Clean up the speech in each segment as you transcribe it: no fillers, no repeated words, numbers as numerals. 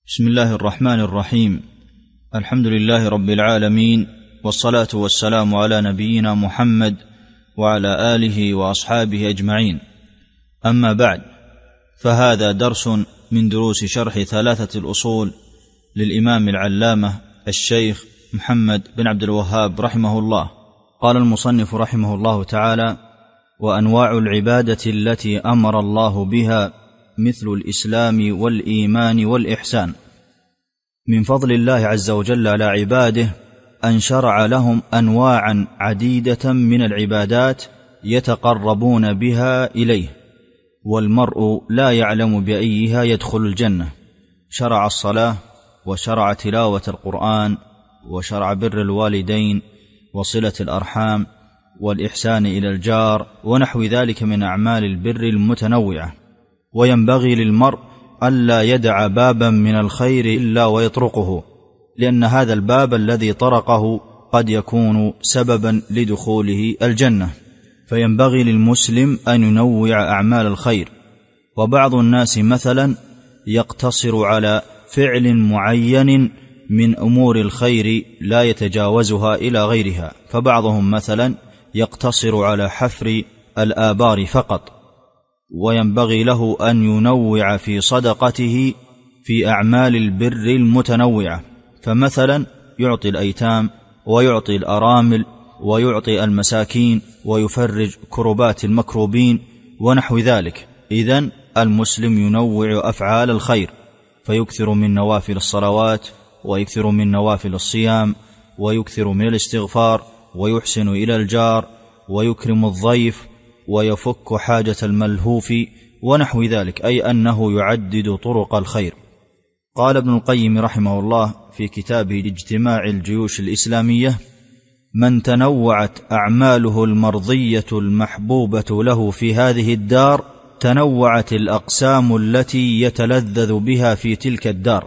بسم الله الرحمن الرحيم. الحمد لله رب العالمين، والصلاة والسلام على نبينا محمد وعلى آله وأصحابه أجمعين. أما بعد، فهذا درس من دروس شرح ثلاثة الأصول للإمام العلامة الشيخ محمد بن عبد الوهاب رحمه الله. قال المصنف رحمه الله تعالى: وأنواع العبادة التي أمر الله بها مثل الإسلام والإيمان والإحسان. من فضل الله عز وجل على عباده أن شرع لهم أنواعا عديدة من العبادات يتقربون بها إليه، والمرء لا يعلم بأيها يدخل الجنة. شرع الصلاة، وشرع تلاوة القرآن، وشرع بر الوالدين وصلة الأرحام والإحسان إلى الجار ونحو ذلك من أعمال البر المتنوعة. وينبغي للمرء ألا يدع بابا من الخير إلا ويطرقه، لأن هذا الباب الذي طرقه قد يكون سببا لدخوله الجنة. فينبغي للمسلم أن ينوع أعمال الخير. وبعض الناس مثلا يقتصر على فعل معين من أمور الخير لا يتجاوزها إلى غيرها، فبعضهم مثلا يقتصر على حفر الآبار فقط، وينبغي له أن ينوع في صدقته في أعمال البر المتنوعة، فمثلا يعطي الأيتام ويعطي الأرامل ويعطي المساكين ويفرج كربات المكروبين ونحو ذلك. إذن المسلم ينوع أفعال الخير، فيكثر من نوافل الصلوات، ويكثر من نوافل الصيام، ويكثر من الاستغفار، ويحسن إلى الجار، ويكرم الضيف، ويفك حاجة الملهوف ونحو ذلك، أي أنه يعدد طرق الخير. قال ابن القيم رحمه الله في كتابه لاجتماع الجيوش الإسلامية: من تنوعت أعماله المرضية المحبوبة له في هذه الدار، تنوعت الأقسام التي يتلذذ بها في تلك الدار،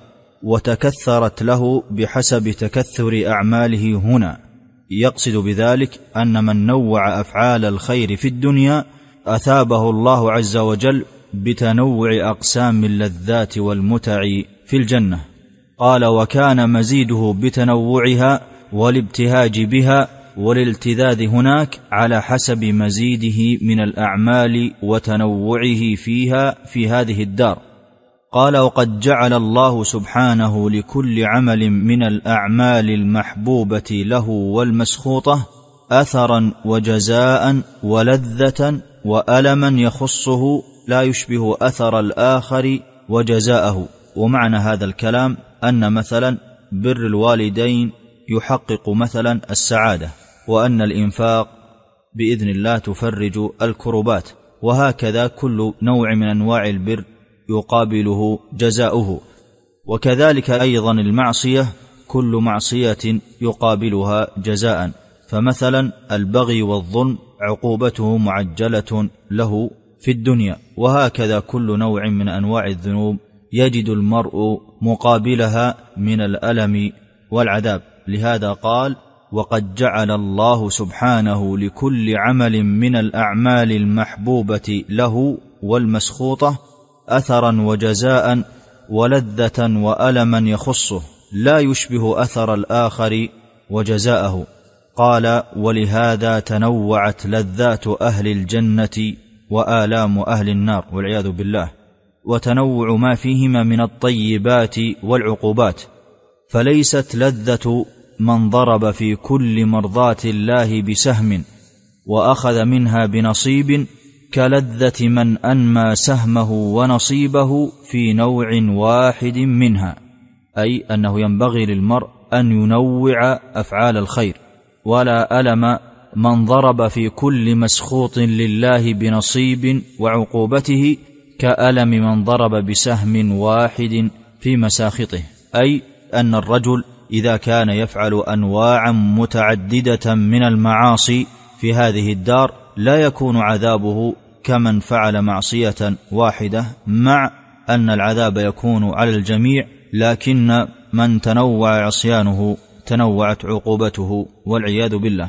وتكثرت له بحسب تكثر أعماله هنا. يقصد بذلك أن من نوع أفعال الخير في الدنيا أثابه الله عز وجل بتنوع أقسام اللذات والمتع في الجنة. قال: وكان مزيده بتنوعها والابتهاج بها والالتذاذ هناك على حسب مزيده من الأعمال وتنوعه فيها في هذه الدار. قال: وقد جعل الله سبحانه لكل عمل من الأعمال المحبوبة له والمسخوطة أثرا وجزاء ولذة وألما يخصه لا يشبه أثر الآخر وجزاءه. ومعنى هذا الكلام أن مثلا بر الوالدين يحقق مثلا السعادة، وأن الإنفاق بإذن الله تفرج الكربات، وهكذا كل نوع من أنواع البر يقابله جزاؤه. وكذلك أيضا المعصية، كل معصية يقابلها جزاء، فمثلا البغي والظلم عقوبته معجلة له في الدنيا، وهكذا كل نوع من أنواع الذنوب يجد المرء مقابلها من الألم والعذاب. لهذا قال: وقد جعل الله سبحانه لكل عمل من الأعمال المحبوبة له والمسخوطة أثرا وجزاء ولذة وألما يخصه لا يشبه أثر الآخر وجزاءه. قال: ولهذا تنوعت لذات أهل الجنة وآلام أهل النار والعياذ بالله، وتنوع ما فيهما من الطيبات والعقوبات. فليست لذة من ضرب في كل مرضاة الله بسهم وأخذ منها بنصيب كلذة من أنمى سهمه ونصيبه في نوع واحد منها، أي أنه ينبغي للمرء أن ينوع أفعال الخير. ولا ألم من ضرب في كل مسخوط لله بنصيب وعقوبته كألم من ضرب بسهم واحد في مساخطه، أي أن الرجل إذا كان يفعل أنواعا متعددة من المعاصي في هذه الدار لا يكون عذابه كمن فعل معصية واحدة، مع أن العذاب يكون على الجميع، لكن من تنوع عصيانه تنوعت عقوبته والعياذ بالله.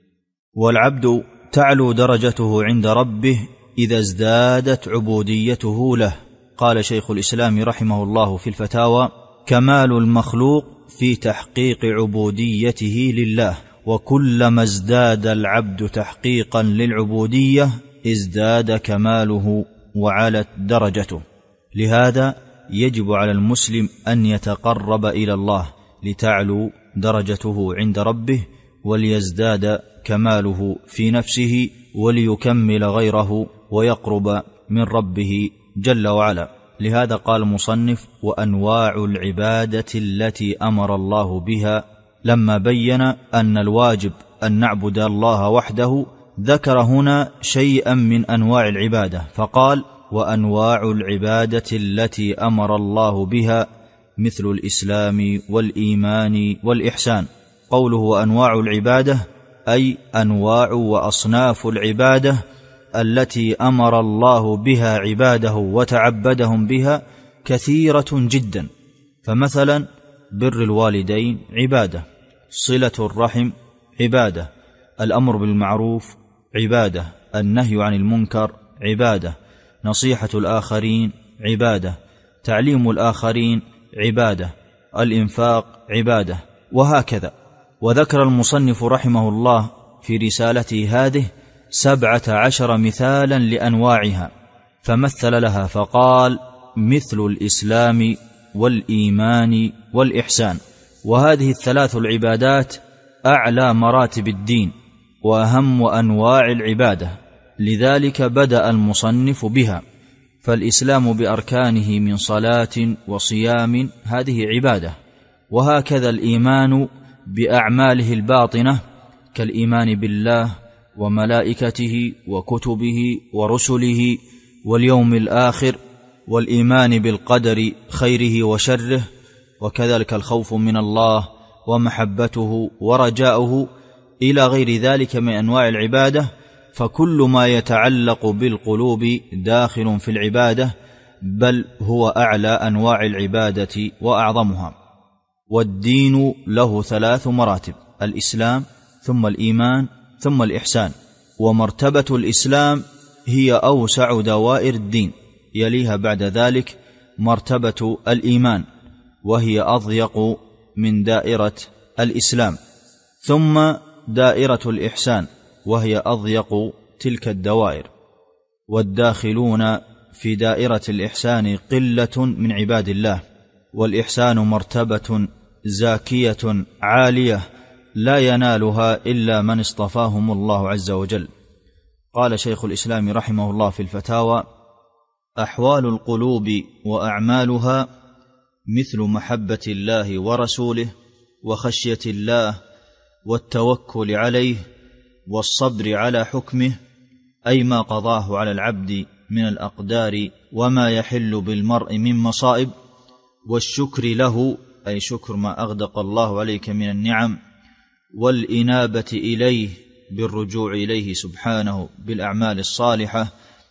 والعبد تعلو درجته عند ربه إذا ازدادت عبوديته له. قال شيخ الإسلام رحمه الله في الفتاوى: كمال المخلوق في تحقيق عبوديته لله، وكلما ازداد العبد تحقيقا للعبودية ازداد كماله وعلت درجته. لهذا يجب على المسلم أن يتقرب إلى الله لتعلو درجته عند ربه، وليزداد كماله في نفسه، وليكمل غيره ويقرب من ربه جل وعلا. لهذا قال المصنف: وأنواع العبادة التي أمر الله بها، لما بين أن الواجب أن نعبد الله وحده ذكر هنا شيئا من أنواع العبادة، فقال: وأنواع العبادة التي أمر الله بها مثل الإسلام والإيمان والإحسان. قوله وأنواع العبادة أي أنواع وأصناف العبادة التي أمر الله بها عباده وتعبدهم بها كثيرة جدا. فمثلا بر الوالدين عبادة، صلة الرحم عبادة، الأمر بالمعروف عبادة، النهي عن المنكر عبادة، نصيحة الآخرين عبادة، تعليم الآخرين عبادة، الإنفاق عبادة، وهكذا. وذكر المصنف رحمه الله في رسالته هذه 17 مثالا لأنواعها، فمثل لها فقال: مثل الإسلام والإيمان والإحسان. وهذه الثلاث العبادات أعلى مراتب الدين وأهم أنواع العبادة، لذلك بدأ المصنف بها. فالإسلام بأركانه من صلاة وصيام هذه عبادة، وهكذا الإيمان بأعماله الباطنة كالإيمان بالله وملائكته وكتبه ورسله واليوم الآخر، والإيمان بالقدر خيره وشره، وكذلك الخوف من الله ومحبته ورجاؤه إلى غير ذلك من أنواع العبادة. فكل ما يتعلق بالقلوب داخل في العبادة، بل هو أعلى أنواع العبادة وأعظمها. والدين له 3 مراتب: الإسلام ثم الإيمان ثم الإحسان. ومرتبة الإسلام هي أوسع دوائر الدين، يليها بعد ذلك مرتبة الإيمان وهي أضيق من دائرة الإسلام، ثم دائرة الإحسان وهي أضيق تلك الدوائر. والداخلون في دائرة الإحسان قلة من عباد الله، والإحسان مرتبة زاكية عالية لا ينالها إلا من اصطفاهم الله عز وجل. قال شيخ الإسلام رحمه الله في الفتاوى: أحوال القلوب وأعمالها مثل محبة الله ورسوله وخشية الله والتوكل عليه والصبر على حكمه، أي ما قضاه على العبد من الأقدار وما يحل بالمرء من مصائب، والشكر له أي شكر ما أغدق الله عليك من النعم، والإنابة إليه بالرجوع إليه سبحانه بالأعمال الصالحة،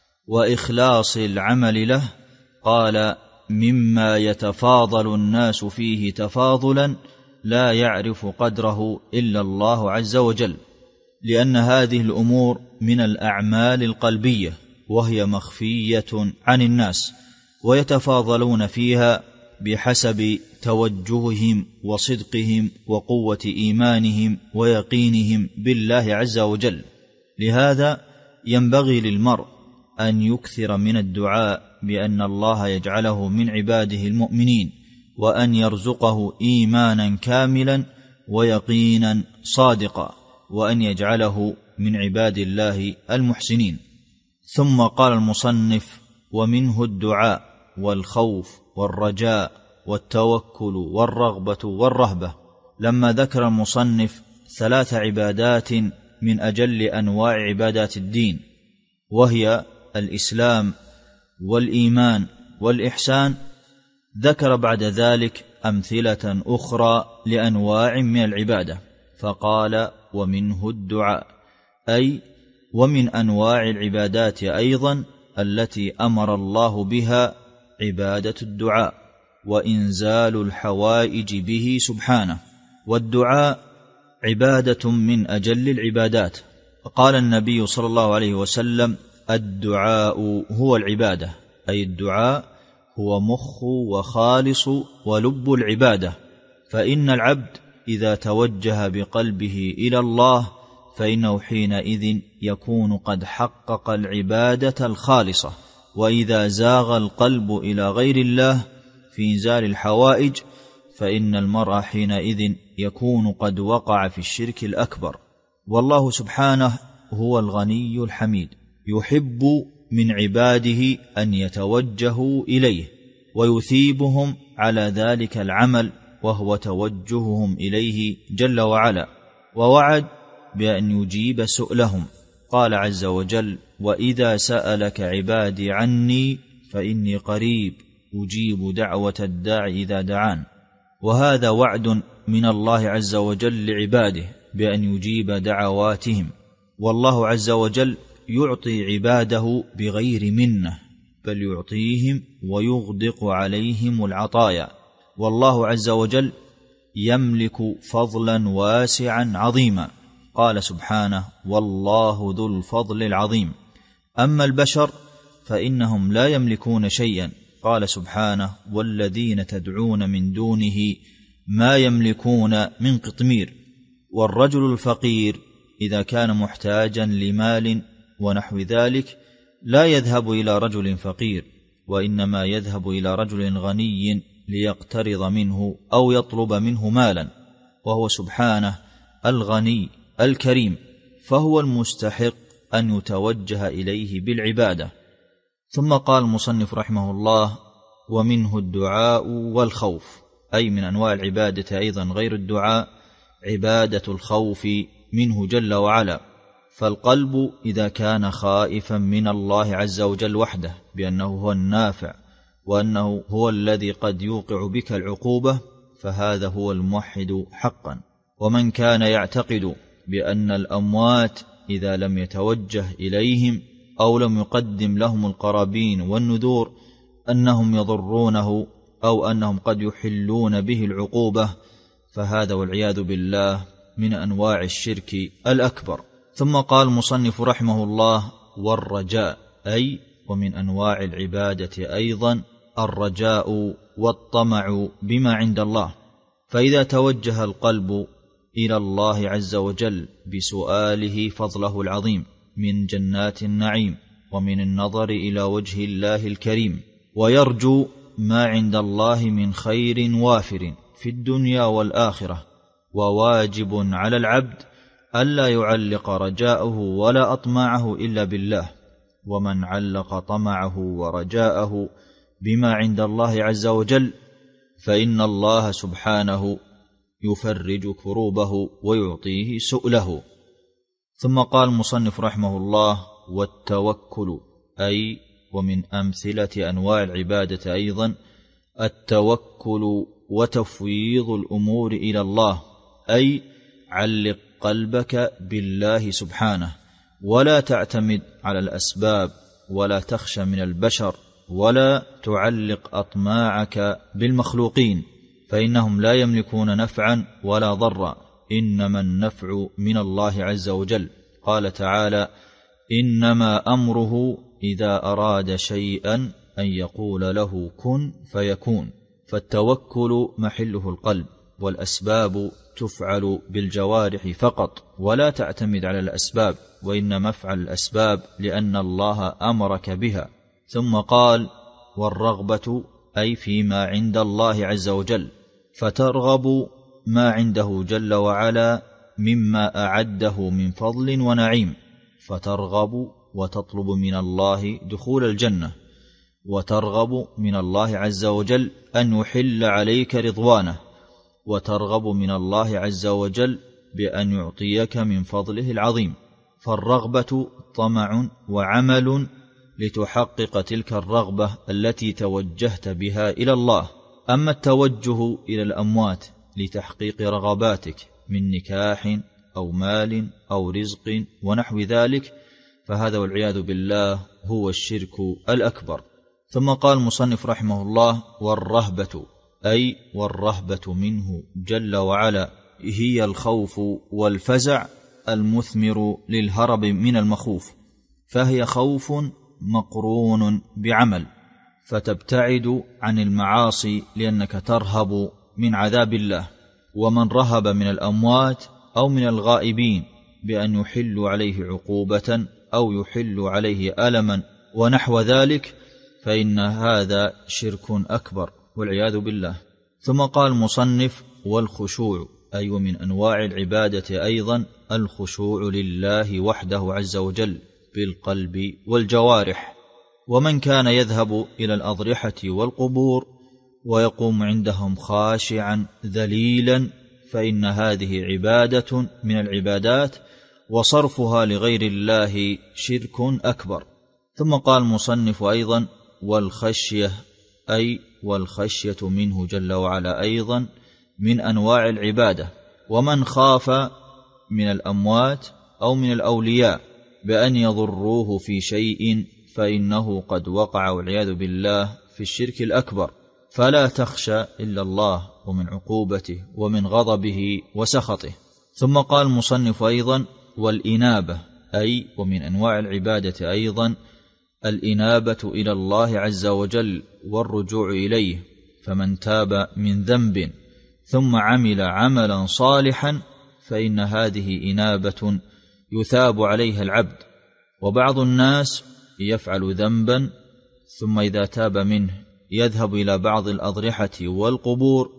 وإخلاص العمل له. قال: مما يتفاضل الناس فيه تفاضلا لا يعرف قدره إلا الله عز وجل، لأن هذه الأمور من الأعمال القلبية وهي مخفية عن الناس، ويتفاضلون فيها بحسب توجههم وصدقهم وقوة إيمانهم ويقينهم بالله عز وجل. لهذا ينبغي للمرء أن يكثر من الدعاء بأن الله يجعله من عباده المؤمنين، وأن يرزقه إيمانا كاملا ويقينا صادقا، وأن يجعله من عباد الله المحسنين. ثم قال المصنف: ومنه الدعاء والخوف والرجاء والتوكل والرغبة والرهبة. لما ذكر المصنف 3 عبادات من أجل أنواع عبادات الدين، وهي الإسلام والإيمان والإحسان، ذكر بعد ذلك أمثلة أخرى لأنواع من العبادة، فقال: ومنه الدعاء، أي ومن أنواع العبادات أيضا التي أمر الله بها عبادة الدعاء وإنزال الحوائج به سبحانه. والدعاء عبادة من أجل العبادات. قال النبي صلى الله عليه وسلم: الدعاء هو العبادة، أي الدعاء هو مخ وخالص ولب العبادة، فإن العبد إذا توجه بقلبه إلى الله فإنه حينئذ يكون قد حقق العبادة الخالصة. وإذا زاغ القلب إلى غير الله في إنزال الحوائج فإن المرء حينئذ يكون قد وقع في الشرك الأكبر. والله سبحانه هو الغني الحميد، يحب من عباده أن يتوجهوا إليه ويثيبهم على ذلك العمل، وهو توجههم إليه جل وعلا، ووعد بأن يجيب سؤلهم. قال عز وجل: وإذا سألك عبادي عني فإني قريب أجيب دعوة الداع إذا دعان. وهذا وعد من الله عز وجل لعباده بأن يجيب دعواتهم. والله عز وجل يعطي عباده بغير منة، بل يعطيهم ويغدق عليهم العطايا. والله عز وجل يملك فضلا واسعا عظيما. قال سبحانه: والله ذو الفضل العظيم. أما البشر فإنهم لا يملكون شيئا. قال سبحانه: والذين تدعون من دونه ما يملكون من قطمير. والرجل الفقير إذا كان محتاجا لمال ونحو ذلك لا يذهب إلى رجل فقير، وإنما يذهب إلى رجل غني ليقترض منه أو يطلب منه مالا، وهو سبحانه الغني الكريم، فهو المستحق أن يتوجه إليه بالعبادة. ثم قال المصنف رحمه الله: ومنه الدعاء والخوف، أي من أنواع العبادة أيضا غير الدعاء عبادة الخوف منه جل وعلا. فالقلب إذا كان خائفا من الله عز وجل وحده بأنه هو النافع وأنه هو الذي قد يوقع بك العقوبة، فهذا هو الموحد حقا. ومن كان يعتقد بأن الأموات إذا لم يتوجه إليهم أو لم يقدم لهم القرابين والنذور أنهم يضرونه أو أنهم قد يحلون به العقوبة، فهذا والعياذ بالله من أنواع الشرك الأكبر. ثم قال المصنف رحمه الله: والرجاء، أي ومن أنواع العبادة أيضا الرجاء والطمع بما عند الله. فإذا توجه القلب إلى الله عز وجل بسؤاله فضله العظيم من جنات النعيم ومن النظر إلى وجه الله الكريم، ويرجو ما عند الله من خير وافر في الدنيا والآخرة، وواجب على العبد ألا يعلق رجاءه ولا أطماعه إلا بالله. ومن علق طمعه ورجاءه بما عند الله عز وجل فإن الله سبحانه يفرج كروبه ويعطيه سؤله. ثم قال المصنف رحمه الله: والتوكل، أي ومن أمثلة أنواع العبادة أيضا التوكل وتفويض الأمور إلى الله، أي علق قلبك بالله سبحانه، ولا تعتمد على الأسباب، ولا تخشى من البشر، ولا تعلق أطماعك بالمخلوقين، فإنهم لا يملكون نفعا ولا ضرا، إنما النفع من الله عز وجل. قال تعالى: إنما أمره إذا أراد شيئا أن يقول له كن فيكون. فالتوكل محله القلب، والأسباب تفعل بالجوارح فقط، ولا تعتمد على الأسباب، وإنما افعل الأسباب لأن الله أمرك بها. ثم قال: والرغبة، أي فيما عند الله عز وجل، فترغب ما عنده جل وعلا مما أعده من فضل ونعيم، فترغب وتطلب من الله دخول الجنة، وترغب من الله عز وجل أن يحل عليك رضوانه، وترغب من الله عز وجل بأن يعطيك من فضله العظيم. فالرغبة طمع وعمل لتحقق تلك الرغبة التي توجهت بها إلى الله. أما التوجه إلى الأموات لتحقيق رغباتك من نكاح أو مال أو رزق ونحو ذلك، فهذا والعياذ بالله هو الشرك الأكبر. ثم قال المصنف رحمه الله: والرهبة، أي والرهبة منه جل وعلا هي الخوف والفزع المثمر للهرب من المخوف، فهي خوف مقرون بعمل، فتبتعد عن المعاصي لأنك ترهب من عذاب الله. ومن رهب من الأموات أو من الغائبين بأن يحل عليه عقوبة أو يحل عليه ألما ونحو ذلك فإن هذا شرك أكبر والعياذ بالله. ثم قال المصنف: والخشوع أي من أنواع العبادة أيضا الخشوع لله وحده عز وجل بالقلب والجوارح. ومن كان يذهب إلى الأضرحة والقبور ويقوم عندهم خاشعا ذليلا فإن هذه عبادة من العبادات، وصرفها لغير الله شرك أكبر. ثم قال المصنف أيضا: والخشية أي والخشية منه جل وعلا أيضا من أنواع العبادة. ومن خاف من الأموات أو من الأولياء بأن يضروه في شيء فإنه قد وقع والعياذ بالله في الشرك الأكبر، فلا تخشى إلا الله ومن عقوبته ومن غضبه وسخطه. ثم قال المصنف أيضا: والإنابة أي ومن أنواع العبادة أيضا الإنابة إلى الله عز وجل والرجوع إليه. فمن تاب من ذنب ثم عمل عملا صالحا فإن هذه إنابة يثاب عليها العبد. وبعض الناس يفعل ذنبا ثم إذا تاب منه يذهب إلى بعض الأضرحة والقبور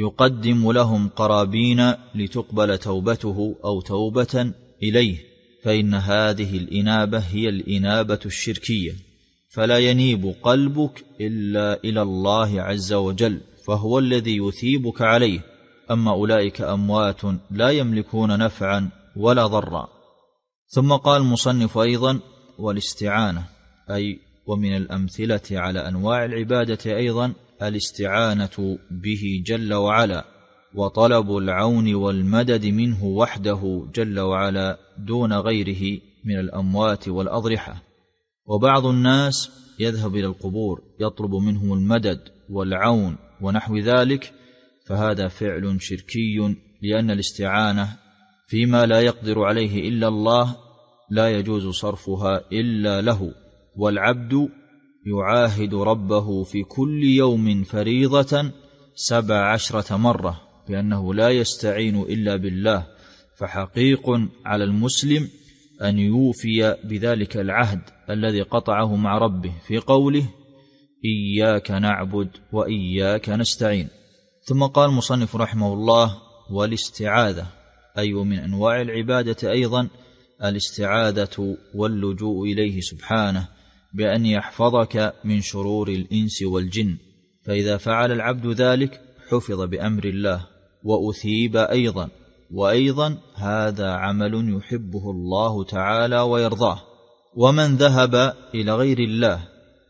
يقدم لهم قرابين لتقبل توبته أو توبة إليه، فإن هذه الإنابة هي الإنابة الشركية، فلا ينيب قلبك إلا إلى الله عز وجل، فهو الذي يثيبك عليه. أما أولئك أموات لا يملكون نفعا ولا ضرا. ثم قال المصنف أيضا: والاستعانة أي ومن الأمثلة على أنواع العبادة أيضا الاستعانة به جل وعلا، وطلب العون والمدد منه وحده جل وعلا دون غيره من الأموات والأضرحة. وبعض الناس يذهب إلى القبور يطلب منهم المدد والعون ونحو ذلك، فهذا فعل شركي، لأن الاستعانة فيما لا يقدر عليه إلا الله لا يجوز صرفها إلا له. والعبد يعاهد ربه في كل يوم فريضة 17 مرة بأنه لا يستعين إلا بالله، فحقيق على المسلم أن يوفي بذلك العهد الذي قطعه مع ربه في قوله: إياك نعبد وإياك نستعين. ثم قال المصنف رحمه الله: والاستعاذة أي من أنواع العبادة أيضا الاستعاذة واللجوء إليه سبحانه بأن يحفظك من شرور الإنس والجن، فإذا فعل العبد ذلك حفظ بأمر الله وأثيب أيضا. وأيضا هذا عمل يحبه الله تعالى ويرضاه. ومن ذهب إلى غير الله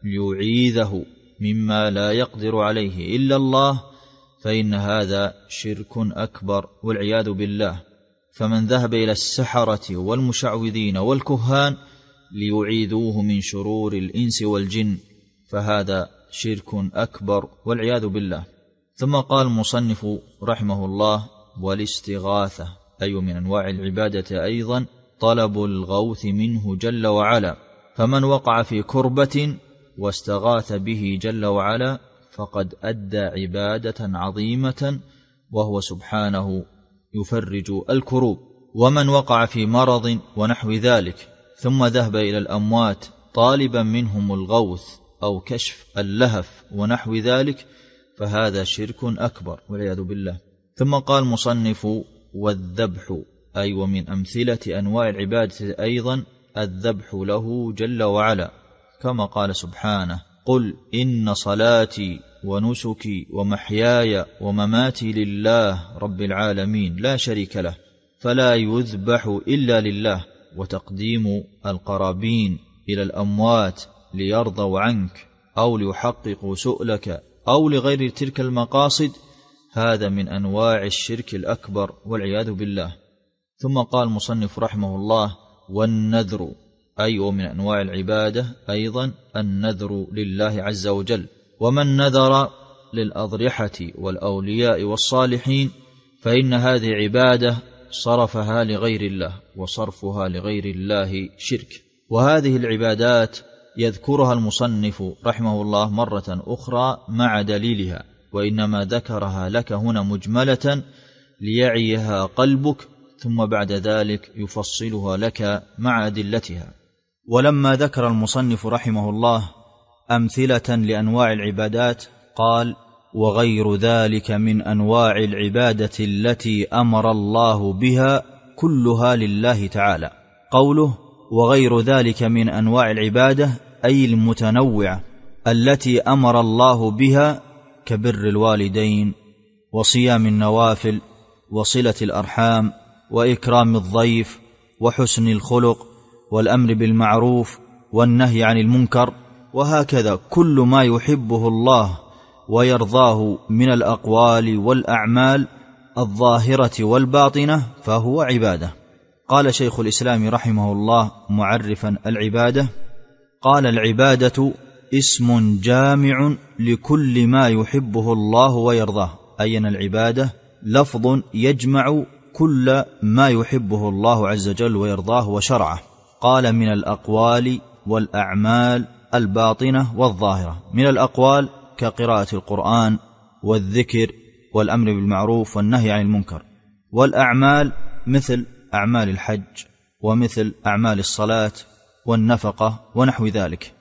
ليعيذه مما لا يقدر عليه إلا الله فإن هذا شرك أكبر والعياذ بالله. فمن ذهب إلى السحرة والمشعوذين والكهان ليعيذوه من شرور الإنس والجن فهذا شرك أكبر والعياذ بالله. ثم قال المصنف رحمه الله: والاستغاثة أي من أنواع العبادة أيضا طلب الغوث منه جل وعلا. فمن وقع في كربة واستغاث به جل وعلا فقد أدى عبادة عظيمة، وهو سبحانه يفرج الكروب. ومن وقع في مرض ونحو ذلك ثم ذهب إلى الأموات طالبا منهم الغوث أو كشف اللهف ونحو ذلك فهذا شرك أكبر والعياذ بالله. ثم قال مصنف: والذبح أي ومن أمثلة أنواع العبادة أيضا الذبح له جل وعلا، كما قال سبحانه: قل إن صلاتي ونسكي ومحياي ومماتي لله رب العالمين لا شريك له، فلا يذبح إلا لله. وتقديم القرابين إلى الأموات ليرضوا عنك أو ليحققوا سؤلك أو لغير تلك المقاصد هذا من أنواع الشرك الأكبر والعياذ بالله. ثم قال المصنف رحمه الله: والنذر أي ومن أنواع العبادة أيضا النذر لله عز وجل. ومن نذر للأضرحة والأولياء والصالحين فإن هذه عبادة صرفها لغير الله، وصرفها لغير الله شرك. وهذه العبادات يذكرها المصنف رحمه الله مرة أخرى مع دليلها، وإنما ذكرها لك هنا مجملة ليعيها قلبك، ثم بعد ذلك يفصلها لك مع أدلتها. ولما ذكر المصنف رحمه الله أمثلة لأنواع العبادات قال: وغير ذلك من أنواع العبادة التي أمر الله بها كلها لله تعالى. قوله وغير ذلك من أنواع العبادة أي المتنوعة التي أمر الله بها، كبر الوالدين وصيام النوافل وصلة الأرحام وإكرام الضيف وحسن الخلق والأمر بالمعروف والنهي عن المنكر، وهكذا كل ما يحبه الله ويرضاه من الأقوال والأعمال الظاهرة والباطنة فهو عبادة. قال شيخ الإسلام رحمه الله معرفا العبادة، قال: العبادة اسم جامع لكل ما يحبه الله ويرضاه، أي أن العبادة لفظ يجمع كل ما يحبه الله عز وجل ويرضاه وشرعه. قال: من الأقوال والأعمال الباطنة والظاهرة. من الأقوال كقراءة القرآن والذكر والأمر بالمعروف والنهي عن المنكر، والأعمال مثل أعمال الحج ومثل أعمال الصلاة والنفقة ونحو ذلك.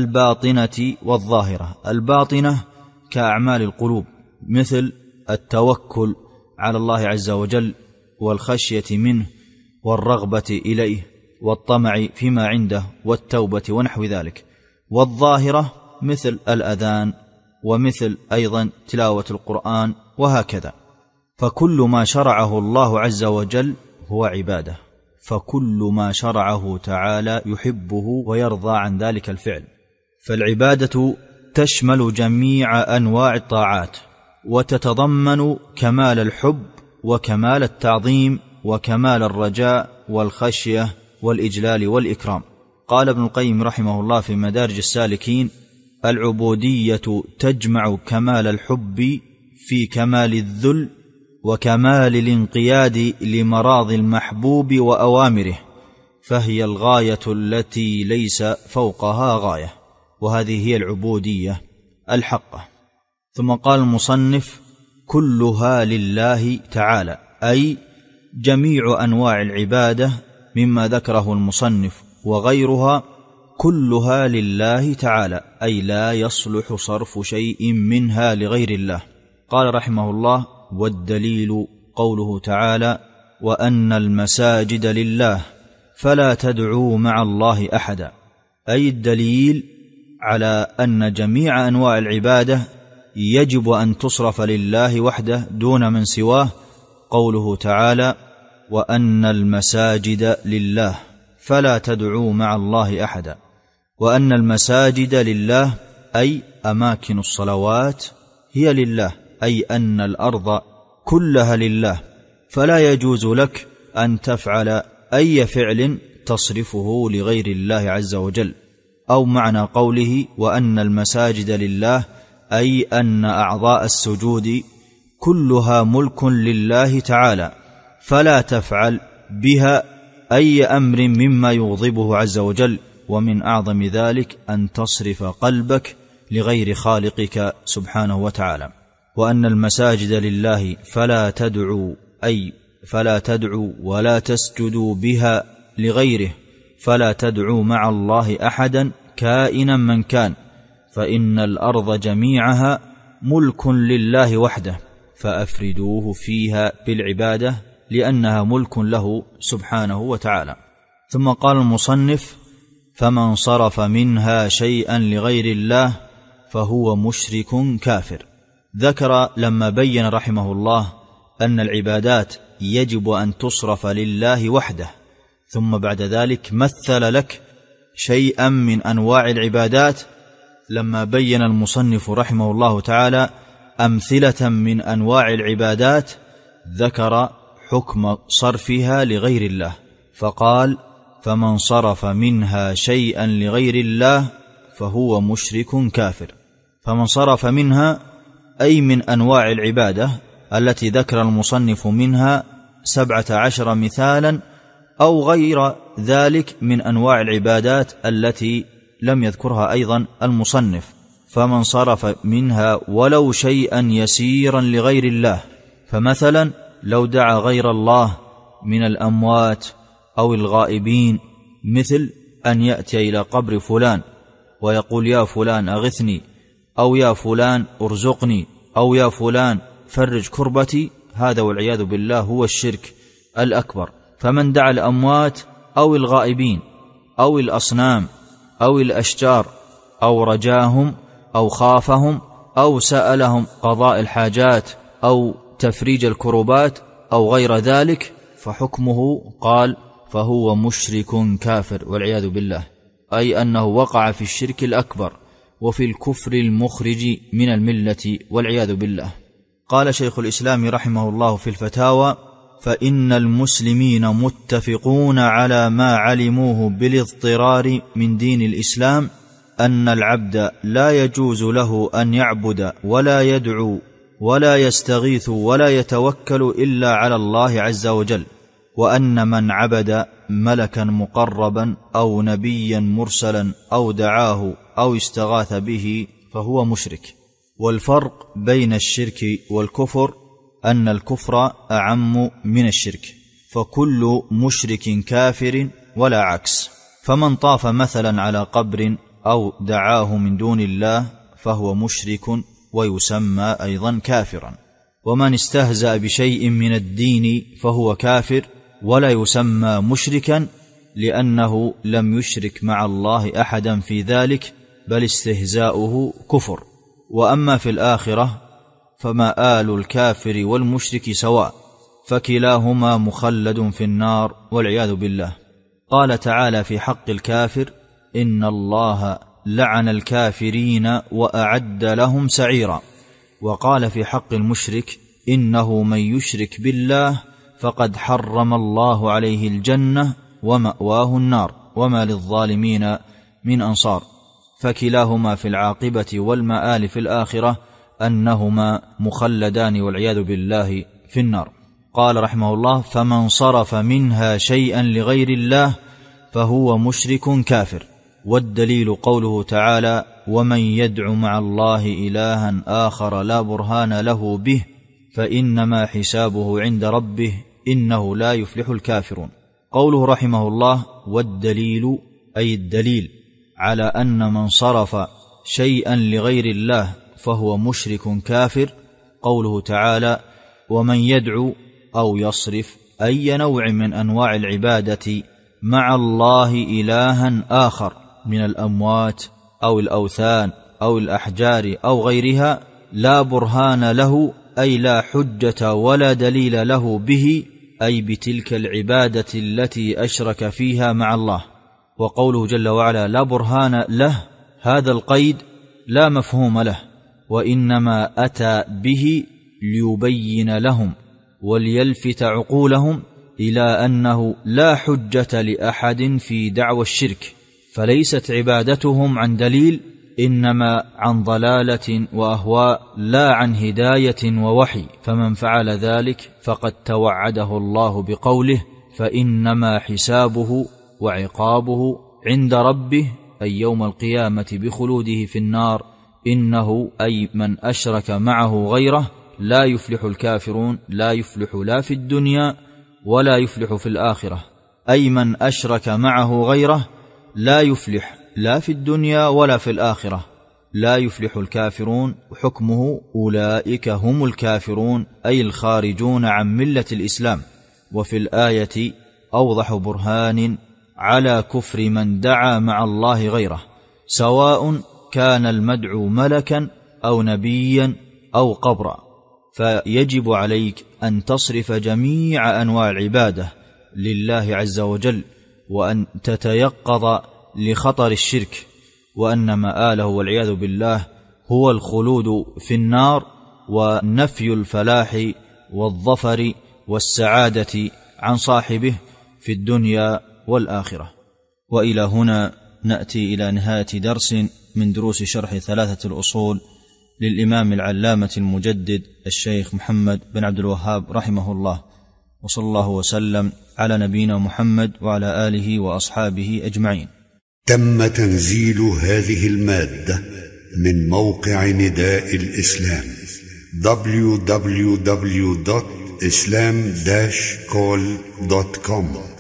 الباطنة والظاهرة، الباطنة كأعمال القلوب مثل التوكل على الله عز وجل والخشية منه والرغبة إليه والطمع فيما عنده والتوبة ونحو ذلك. والظاهرة مثل الأذان ومثل أيضا تلاوة القرآن وهكذا. فكل ما شرعه الله عز وجل هو عبادة، فكل ما شرعه تعالى يحبه ويرضى عن ذلك الفعل. فالعبادة تشمل جميع أنواع الطاعات، وتتضمن كمال الحب وكمال التعظيم وكمال الرجاء والخشية والإجلال والإكرام. قال ابن القيم رحمه الله في مدارج السالكين: العبودية تجمع كمال الحب في كمال الذل وكمال الانقياد لمراضي المحبوب وأوامره، فهي الغاية التي ليس فوقها غاية، وهذه هي العبودية الحقة. ثم قال المصنف: كلها لله تعالى، أي جميع أنواع العبادة مما ذكره المصنف وغيرها كلها لله تعالى، أي لا يصلح صرف شيء منها لغير الله. قال رحمه الله: والدليل قوله تعالى: وأن المساجد لله فلا تدعوا مع الله أحدا، أي الدليل على أن جميع أنواع العبادة يجب أن تصرف لله وحده دون من سواه. قوله تعالى: وأن المساجد لله فلا تدعوا مع الله أحدا، وأن المساجد لله أي أماكن الصلوات هي لله، أي أن الأرض كلها لله، فلا يجوز لك أن تفعل أي فعل تصرفه لغير الله عز وجل. أو معنى قوله وأن المساجد لله أي أن أعضاء السجود كلها ملك لله تعالى، فلا تفعل بها أي أمر مما يغضبه عز وجل، ومن أعظم ذلك أن تصرف قلبك لغير خالقك سبحانه وتعالى. وأن المساجد لله فلا تدعوا، أي فلا تدعوا ولا تسجدوا بها لغيره، فلا تدعوا مع الله أحدا كائنا من كان، فإن الأرض جميعها ملك لله وحده، فأفردوه فيها بالعبادة لأنها ملك له سبحانه وتعالى. ثم قال المصنف: فمن صرف منها شيئا لغير الله فهو مشرك كافر. ذكر لما بين رحمه الله أن العبادات يجب أن تصرف لله وحده، ثم بعد ذلك مثل لك شيئا من أنواع العبادات لما بين المصنف رحمه الله تعالى أمثلة من أنواع العبادات، ذكر حكم صرفها لغير الله فقال: فمن صرف منها شيئا لغير الله فهو مشرك كافر. فمن صرف منها أي من أنواع العبادة التي ذكر المصنف منها 17 مثالا، أو غير ذلك من أنواع العبادات التي لم يذكرها أيضا المصنف. فمن صرف منها ولو شيئا يسيرا لغير الله، فمثلا لو دعا غير الله من الأموات أو الغائبين، مثل أن يأتي إلى قبر فلان ويقول يا فلان أغثني، أو يا فلان ارزقني، أو يا فلان فرج كربتي، هذا والعياذ بالله هو الشرك الأكبر. فمن دعا الأموات أو الغائبين أو الأصنام أو الأشجار أو رجاهم أو خافهم أو سألهم قضاء الحاجات أو تفريج الكربات أو غير ذلك، فحكمه قال فهو مشرك كافر والعياذ بالله، أي أنه وقع في الشرك الأكبر وفي الكفر المخرج من الملة والعياذ بالله. قال شيخ الإسلام رحمه الله في الفتاوى: فإن المسلمين متفقون على ما علموه بالاضطرار من دين الإسلام، أن العبد لا يجوز له أن يعبد ولا يدعو ولا يستغيث ولا يتوكل إلا على الله عز وجل، وأن من عبد ملكا مقربا أو نبيا مرسلا أو دعاه أو استغاث به فهو مشرك. والفرق بين الشرك والكفر أن الكفر أعم من الشرك، فكل مشرك كافر ولا عكس. فمن طاف مثلا على قبر أو دعاه من دون الله فهو مشرك ويسمى أيضا كافرا. ومن استهزأ بشيء من الدين فهو كافر ولا يسمى مشركا، لأنه لم يشرك مع الله أحدا في ذلك، بل استهزاؤه كفر. وأما في الآخرة فمآل الكافر والمشرك سواء، فكلاهما مخلد في النار والعياذ بالله. قال تعالى في حق الكافر: إن الله لعن الكافرين وأعد لهم سعيرا. وقال في حق المشرك: إنه من يشرك بالله فقد حرم الله عليه الجنة ومأواه النار وما للظالمين من أنصار. فكلاهما في العاقبة والمآل في الآخرة أنهما مخلدان والعياذ بالله في النار. قال رحمه الله: فمن صرف منها شيئا لغير الله فهو مشرك كافر. والدليل قوله تعالى: ومن يدع مع الله إلها آخر لا برهان له به فإنما حسابه عند ربه إنه لا يفلح الكافرون. قوله رحمه الله: والدليل أي الدليل على أن من صرف شيئا لغير الله فهو مشرك كافر. قوله تعالى: ومن يدعو أو يصرف أي نوع من أنواع العبادة مع الله إلها آخر من الأموات أو الأوثان أو الأحجار أو غيرها لا برهان له، أي لا حجة ولا دليل له به، أي بتلك العبادة التي أشرك فيها مع الله. وقوله جل وعلا لا برهان له، هذا القيد لا مفهوم له، وإنما أتى به ليبين لهم وليلفت عقولهم إلى أنه لا حجة لأحد في دعوى الشرك، فليست عبادتهم عن دليل، إنما عن ضلالة وأهواء لا عن هداية ووحي. فمن فعل ذلك فقد توعده الله بقوله: فإنما حسابه وعقابه عند ربه، أي يوم القيامة بخلوده في النار. إنه أي من أشرك معه غيره لا يفلح الكافرون، لا يفلح لا في الدنيا ولا يفلح في الآخرة. أي من أشرك معه غيره لا يفلح لا في الدنيا ولا في الآخرة، لا يفلح الكافرون. وحكمه أولئك هم الكافرون، أي الخارجون عن ملة الإسلام. وفي الآية أوضح برهان على كفر من دعا مع الله غيره، سواء كان المدعو ملكا أو نبيا أو قبرا. فيجب عليك أن تصرف جميع أنواع العبادة لله عز وجل، وأن تتيقظ لخطر الشرك، وأن مآله والعياذ بالله هو الخلود في النار ونفي الفلاح والظفر والسعادة عن صاحبه في الدنيا والآخرة. وإلى هنا نأتي إلى نهاية درس من دروس شرح ثلاثة الأصول للإمام العلامة المجدد الشيخ محمد بن عبد الوهاب رحمه الله، وصلى الله وسلم على نبينا محمد وعلى آله وأصحابه أجمعين. تم تنزيل هذه المادة من موقع نداء الإسلام www.islam-call.com